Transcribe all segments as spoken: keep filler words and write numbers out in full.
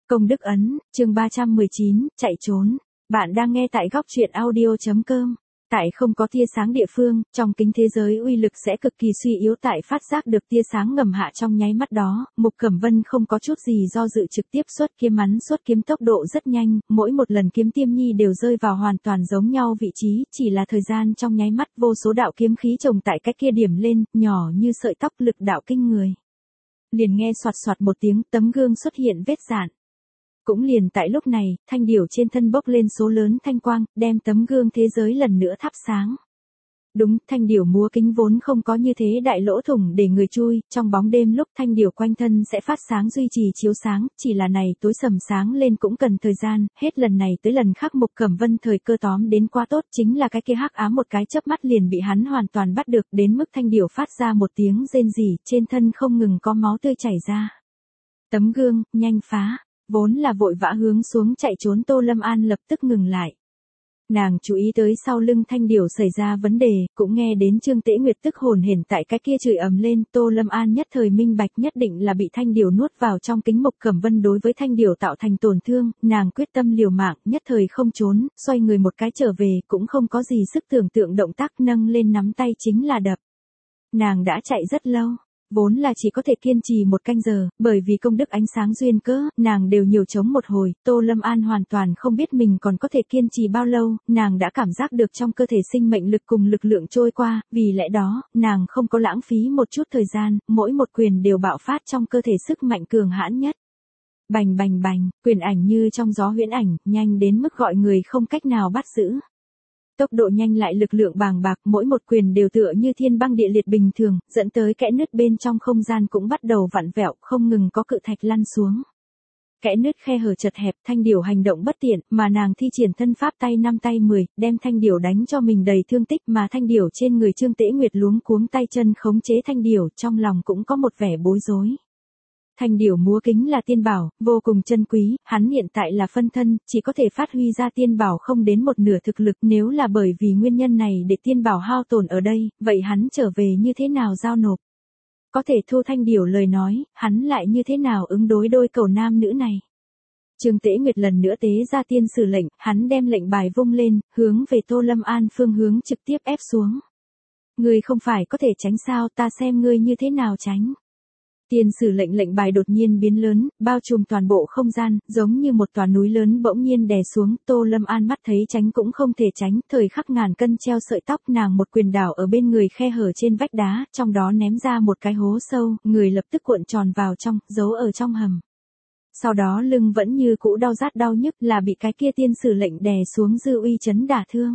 Công đức ấn, chương ba trăm mười chín, chạy trốn. Bạn đang nghe tại góc truyện audio.com. Tại không có tia sáng địa phương, trong kính thế giới uy lực sẽ cực kỳ suy yếu. Tại phát giác được tia sáng ngầm hạ trong nháy mắt đó, Mục Cẩm Vân không có chút gì do dự trực tiếp xuất kiếm, bắn xuất kiếm tốc độ rất nhanh, mỗi một lần kiếm tiêm nhi đều rơi vào hoàn toàn giống nhau vị trí, chỉ là thời gian trong nháy mắt vô số đạo kiếm khí chồng tại cái kia điểm lên, nhỏ như sợi tóc, lực đạo kinh người. Liền nghe soạt soạt một tiếng, tấm gương xuất hiện vết rạn. Cũng liền tại lúc này, thanh điểu trên thân bốc lên số lớn thanh quang, đem tấm gương thế giới lần nữa thắp sáng. Đúng, thanh điểu múa kính vốn không có như thế đại lỗ thủng để người chui, trong bóng đêm lúc thanh điểu quanh thân sẽ phát sáng duy trì chiếu sáng, chỉ là này tối sầm sáng lên cũng cần thời gian, hết lần này tới lần khác Mục Cẩm Vân thời cơ tóm đến quá tốt, chính là cái kia hắc ám một cái chớp mắt liền bị hắn hoàn toàn bắt được, đến mức thanh điểu phát ra một tiếng rên rỉ, trên thân không ngừng có máu tươi chảy ra. Tấm gương, nhanh phá. Vốn là vội vã hướng xuống chạy trốn Tô Lâm An lập tức ngừng lại. Nàng chú ý tới sau lưng thanh điểu xảy ra vấn đề, cũng nghe đến Trương Tễ Nguyệt tức hồn hển tại cái kia chửi ầm lên. Tô Lâm An nhất thời minh bạch nhất định là bị thanh điểu nuốt vào trong kính. Mục Cẩm Vân đối với thanh điểu tạo thành tổn thương, nàng quyết tâm liều mạng, nhất thời không trốn, xoay người một cái trở về, cũng không có gì sức tưởng tượng, động tác nâng lên nắm tay chính là đập. Nàng đã chạy rất lâu. Vốn là chỉ có thể kiên trì một canh giờ, bởi vì công đức ánh sáng duyên cớ, nàng đều nhiều chống một hồi, Tô Lâm An hoàn toàn không biết mình còn có thể kiên trì bao lâu, nàng đã cảm giác được trong cơ thể sinh mệnh lực cùng lực lượng trôi qua, vì lẽ đó, nàng không có lãng phí một chút thời gian, mỗi một quyền đều bạo phát trong cơ thể sức mạnh cường hãn nhất. Bành bành bành, quyền ảnh như trong gió huyễn ảnh, nhanh đến mức gọi người không cách nào bắt giữ. Tốc độ nhanh lại lực lượng bàng bạc, mỗi một quyền đều tựa như thiên băng địa liệt bình thường, dẫn tới kẽ nứt bên trong không gian cũng bắt đầu vặn vẹo, không ngừng có cự thạch lăn xuống. Kẽ nứt khe hở chật hẹp, thanh điểu hành động bất tiện, mà nàng thi triển thân pháp tay năm tay mười, đem thanh điểu đánh cho mình đầy thương tích, mà thanh điểu trên người Trương Tễ Nguyệt luống cuống tay chân khống chế thanh điểu, trong lòng cũng có một vẻ bối rối. Thanh điểu múa kính là tiên bảo, vô cùng chân quý, hắn hiện tại là phân thân, chỉ có thể phát huy ra tiên bảo không đến một nửa thực lực, nếu là bởi vì nguyên nhân này để tiên bảo hao tổn ở đây, vậy hắn trở về như thế nào giao nộp? Có thể thu thanh điểu lời nói, hắn lại như thế nào ứng đối đôi cầu nam nữ này? Trương Tễ Nguyệt lần nữa tế ra tiên sử lệnh, hắn đem lệnh bài vung lên, hướng về Tô Lâm An phương hướng trực tiếp ép xuống. Ngươi không phải có thể tránh sao, ta xem ngươi như thế nào tránh. Tiên sử lệnh lệnh bài đột nhiên biến lớn, bao trùm toàn bộ không gian, giống như một tòa núi lớn bỗng nhiên đè xuống, Tô Lâm An mắt thấy tránh cũng không thể tránh, thời khắc ngàn cân treo sợi tóc, nàng một quyền đảo ở bên người khe hở trên vách đá, trong đó ném ra một cái hố sâu, người lập tức cuộn tròn vào trong, giấu ở trong hầm. Sau đó lưng vẫn như cũ đau rát đau nhức, là bị cái kia tiên sử lệnh đè xuống dư uy chấn đả thương.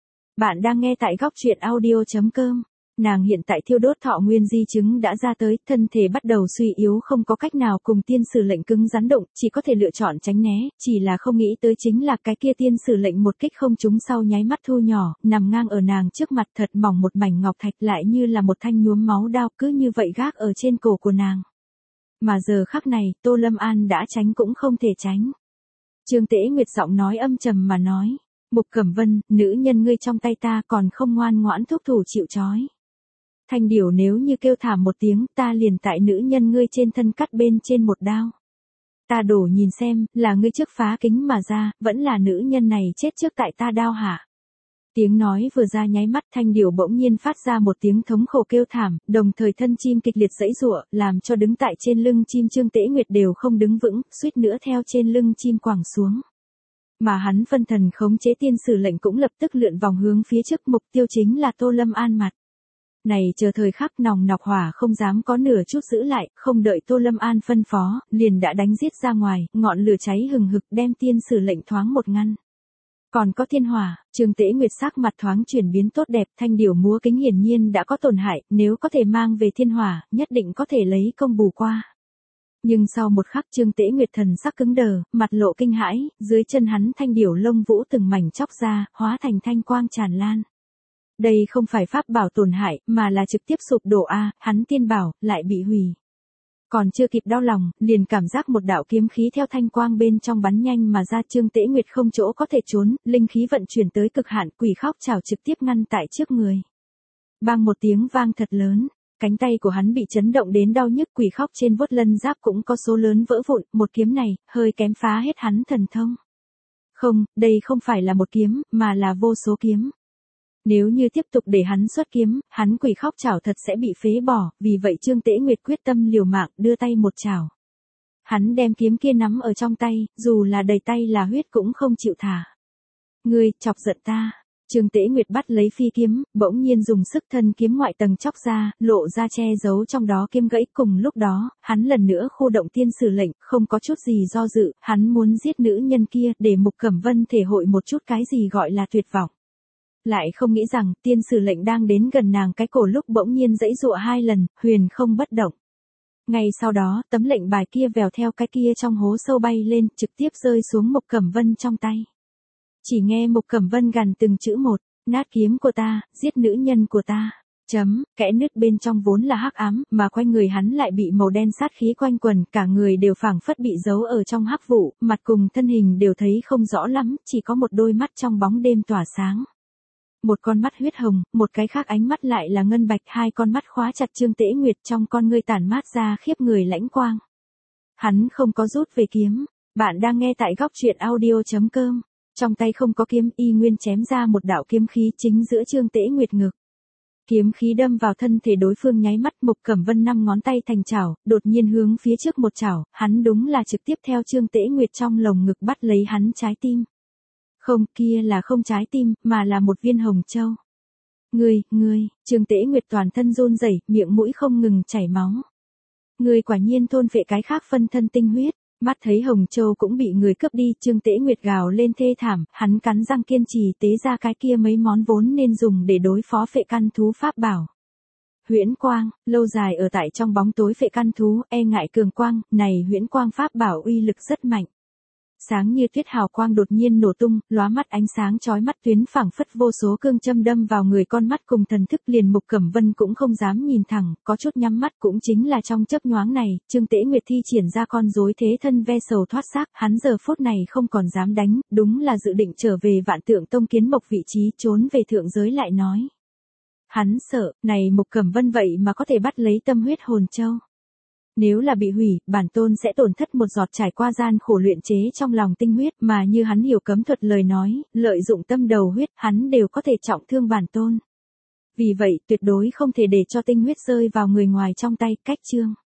Bạn đang nghe tại góc truyện audio.com. Nàng hiện tại thiêu đốt thọ nguyên di chứng đã ra tới, thân thể bắt đầu suy yếu, không có cách nào cùng tiên sử lệnh cứng rắn động, chỉ có thể lựa chọn tránh né, chỉ là không nghĩ tới chính là cái kia tiên sử lệnh một kích không trúng sau nháy mắt thu nhỏ, nằm ngang ở nàng trước mặt thật mỏng một mảnh ngọc thạch, lại như là một thanh nhuốm máu đao, cứ như vậy gác ở trên cổ của nàng. Mà giờ khắc này, Tô Lâm An đã tránh cũng không thể tránh. Trương Tễ Nguyệt giọng nói âm trầm mà nói, Mục Cẩm Vân, nữ nhân ngươi trong tay ta còn không ngoan ngoãn thúc thủ chịu trói. Thanh điểu nếu như kêu thảm một tiếng, ta liền tại nữ nhân ngươi trên thân cắt bên trên một đao. Ta đổ nhìn xem, là ngươi trước phá kính mà ra, vẫn là nữ nhân này chết trước tại ta đao hả? Tiếng nói vừa ra nháy mắt, thanh điểu bỗng nhiên phát ra một tiếng thống khổ kêu thảm, đồng thời thân chim kịch liệt giãy giụa, làm cho đứng tại trên lưng chim Trương Tễ Nguyệt đều không đứng vững, suýt nữa theo trên lưng chim quẳng xuống. Mà hắn phân thần khống chế tiên sử lệnh cũng lập tức lượn vòng hướng phía trước, mục tiêu chính là Tô Lâm An mặt. Này chờ thời khắc nòng nọc hỏa không dám có nửa chút giữ lại, không đợi Tô Lâm An phân phó, liền đã đánh giết ra ngoài, ngọn lửa cháy hừng hực đem tiên sử lệnh thoáng một ngăn. Còn có thiên hỏa, Trương Tễ Nguyệt sắc mặt thoáng chuyển biến tốt đẹp, thanh điểu múa kính hiển nhiên đã có tổn hại, nếu có thể mang về thiên hỏa, nhất định có thể lấy công bù qua. Nhưng sau một khắc Trương Tễ Nguyệt thần sắc cứng đờ, mặt lộ kinh hãi, dưới chân hắn thanh điểu lông vũ từng mảnh chóc ra, hóa thành thanh quang tràn lan. Đây không phải pháp bảo tổn hại, mà là trực tiếp sụp đổ a, hắn tiên bảo, lại bị hủy. Còn chưa kịp đau lòng, liền cảm giác một đạo kiếm khí theo thanh quang bên trong bắn nhanh mà ra, Trương Tễ Nguyệt không chỗ có thể trốn, linh khí vận chuyển tới cực hạn, quỷ khóc chảo trực tiếp ngăn tại trước người. Bang một tiếng vang thật lớn, cánh tay của hắn bị chấn động đến đau nhức, quỷ khóc trên vuốt lân giáp cũng có số lớn vỡ vụn, một kiếm này, hơi kém phá hết hắn thần thông. Không, đây không phải là một kiếm, mà là vô số kiếm. Nếu như tiếp tục để hắn xuất kiếm, hắn quỷ khóc chảo thật sẽ bị phế bỏ, vì vậy Trương Tế Nguyệt quyết tâm liều mạng, đưa tay một chảo. Hắn đem kiếm kia nắm ở trong tay, dù là đầy tay là huyết cũng không chịu thả. Ngươi, chọc giận ta. Trương Tế Nguyệt bắt lấy phi kiếm, bỗng nhiên dùng sức thân kiếm ngoại tầng chóc ra, lộ ra che giấu trong đó kiếm gãy. Cùng lúc đó, hắn lần nữa khu động tiên sử lệnh, không có chút gì do dự, hắn muốn giết nữ nhân kia, để Mục Cẩm Vân thể hội một chút cái gì gọi là tuyệt vọng. Lại không nghĩ rằng, tiên sử lệnh đang đến gần nàng cái cổ lúc bỗng nhiên giãy giụa hai lần, huyền không bất động. Ngay sau đó, tấm lệnh bài kia vèo theo cái kia trong hố sâu bay lên, trực tiếp rơi xuống Mục Cẩm Vân trong tay. Chỉ nghe Mục Cẩm Vân gằn từng chữ một, nát kiếm của ta, giết nữ nhân của ta. Chấm, kẽ nứt bên trong vốn là hắc ám, mà quanh người hắn lại bị màu đen sát khí quanh quần, cả người đều phảng phất bị giấu ở trong hắc vụ, mặt cùng thân hình đều thấy không rõ lắm, chỉ có một đôi mắt trong bóng đêm tỏa sáng. Một con mắt huyết hồng, một cái khác ánh mắt lại là ngân bạch, hai con mắt khóa chặt Trương Tế Nguyệt, trong con ngươi tản mát ra khiếp người lãnh quang. Hắn không có rút về kiếm. Bạn đang nghe tại góc truyện audio chấm com. Trong tay không có kiếm, y nguyên chém ra một đạo kiếm khí chính giữa Trương Tế Nguyệt ngực. Kiếm khí đâm vào thân thể đối phương nháy mắt, Mục Cẩm Vân năm ngón tay thành chảo, đột nhiên hướng phía trước một chảo, hắn đúng là trực tiếp theo Trương Tế Nguyệt trong lồng ngực bắt lấy hắn trái tim. Không, kia là không trái tim, mà là một viên hồng châu. Ngươi, ngươi, Trương Tế Nguyệt toàn thân run rẩy, miệng mũi không ngừng chảy máu. Ngươi quả nhiên thôn phệ cái khác phân thân tinh huyết. Mắt thấy hồng châu cũng bị người cướp đi, Trương Tế Nguyệt gào lên thê thảm, hắn cắn răng kiên trì tế ra cái kia mấy món vốn nên dùng để đối phó phệ căn thú pháp bảo. Huyễn quang, lâu dài ở tại trong bóng tối phệ căn thú, e ngại cường quang, này huyễn quang pháp bảo uy lực rất mạnh. Sáng như tuyết hào quang đột nhiên nổ tung, lóa mắt ánh sáng chói mắt tuyến phảng phất vô số cương châm đâm vào người, con mắt cùng thần thức liền Mục Cẩm Vân cũng không dám nhìn thẳng, có chút nhắm mắt. Cũng chính là trong chớp nhoáng này, Trương Tế Nguyệt thi triển ra con rối thế thân ve sầu thoát xác, hắn giờ phút này không còn dám đánh, đúng là dự định trở về Vạn Tượng Tông kiến mộc vị trí, trốn về thượng giới lại nói. Hắn sợ, này Mục Cẩm Vân vậy mà có thể bắt lấy tâm huyết hồn châu. Nếu là bị hủy, bản tôn sẽ tổn thất một giọt trải qua gian khổ luyện chế trong lòng tinh huyết, mà như hắn hiểu cấm thuật lời nói, lợi dụng tâm đầu huyết, hắn đều có thể trọng thương bản tôn. Vì vậy, tuyệt đối không thể để cho tinh huyết rơi vào người ngoài trong tay. Cách chương